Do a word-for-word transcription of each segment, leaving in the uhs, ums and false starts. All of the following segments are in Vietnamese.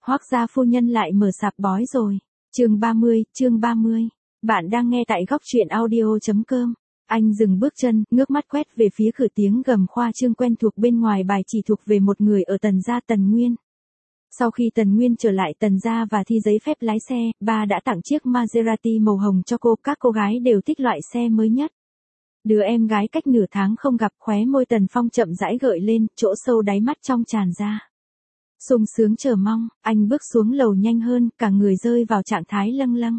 Hoác gia phu nhân lại mở sạp bói rồi. Chương ba mươi, chương ba mươi. Bạn đang nghe tại góc truyện audio chấm com. Anh dừng bước chân, ngước mắt quét về phía cửa, tiếng gầm khoa trương quen thuộc bên ngoài bài chỉ thuộc về một người ở Tần gia Tần Nguyên. Sau khi Tần Nguyên trở lại Tần gia và thi giấy phép lái xe, ba đã tặng chiếc Maserati màu hồng cho cô, các cô gái đều thích loại xe mới nhất. Đứa em gái cách nửa tháng không gặp, khóe môi Tần Phong chậm rãi gợi lên, chỗ sâu đáy mắt trong tràn ra sung sướng chờ mong. Anh bước xuống lầu nhanh hơn, cả người rơi vào trạng thái lâng lâng.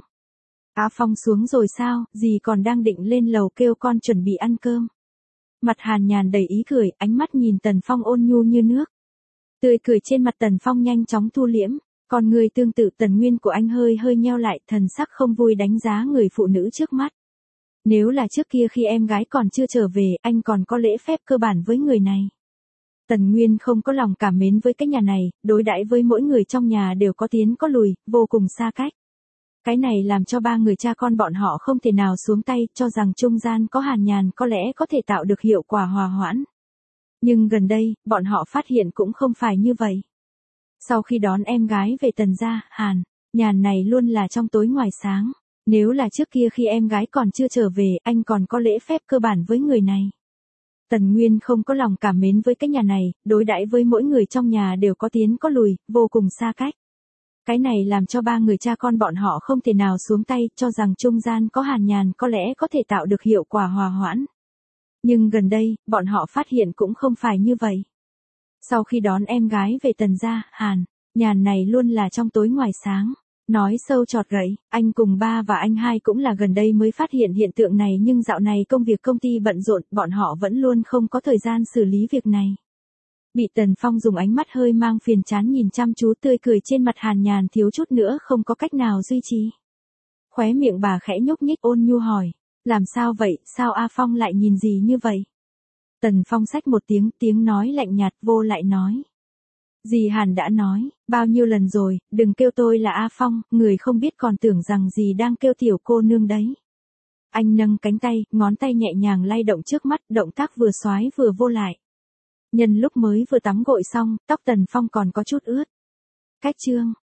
Á Phong xuống rồi sao, dì còn đang định lên lầu kêu con chuẩn bị ăn cơm. Mặt Hàn Nhàn đầy ý cười, ánh mắt nhìn Tần Phong ôn nhu như nước. Tươi cười trên mặt Tần Phong nhanh chóng thu liễm, còn người tương tự Tần Nguyên của anh hơi hơi nheo lại, thần sắc không vui đánh giá người phụ nữ trước mắt. Nếu là trước kia khi em gái còn chưa trở về, anh còn có lễ phép cơ bản với người này. Tần Nguyên không có lòng cảm mến với cái nhà này, đối đãi với mỗi người trong nhà đều có tiến có lùi, vô cùng xa cách. Cái này làm cho ba người cha con bọn họ không thể nào xuống tay, cho rằng trung gian có Hàn Nhàn có lẽ có thể tạo được hiệu quả hòa hoãn. Nhưng gần đây, bọn họ phát hiện cũng không phải như vậy. Sau khi đón em gái về Tần gia, Hàn Nhàn này luôn là trong tối ngoài sáng. Nếu là trước kia khi em gái còn chưa trở về, anh còn có lễ phép cơ bản với người này. Tần Nguyên không có lòng cảm mến với cái nhà này, đối đãi với mỗi người trong nhà đều có tiến có lùi, vô cùng xa cách. Cái này làm cho ba người cha con bọn họ không thể nào xuống tay, cho rằng trung gian có Hàn Nhàn có lẽ có thể tạo được hiệu quả hòa hoãn. Nhưng gần đây, bọn họ phát hiện cũng không phải như vậy. Sau khi đón em gái về Tần gia, Hàn Nhàn này luôn là trong tối ngoài sáng. Nói sâu chọt gậy, anh cùng ba và anh hai cũng là gần đây mới phát hiện hiện tượng này, nhưng dạo này công việc công ty bận rộn, bọn họ vẫn luôn không có thời gian xử lý việc này. Bị Tần Phong dùng ánh mắt hơi mang phiền chán nhìn chăm chú, tươi cười trên mặt Hàn Nhàn thiếu chút nữa không có cách nào duy trì. Khóe miệng bà khẽ nhúc nhích, ôn nhu hỏi, làm sao vậy, sao A Phong lại nhìn gì như vậy? Tần Phong xách một tiếng, tiếng nói lạnh nhạt, vô lại nói. Dì Hàn đã nói, bao nhiêu lần rồi, đừng kêu tôi là A Phong, người không biết còn tưởng rằng dì đang kêu tiểu cô nương đấy. Anh nâng cánh tay, ngón tay nhẹ nhàng lay động trước mắt, động tác vừa xoái vừa vô lại. Nhân lúc mới vừa tắm gội xong, tóc Tần Phong còn có chút ướt. Cách chương,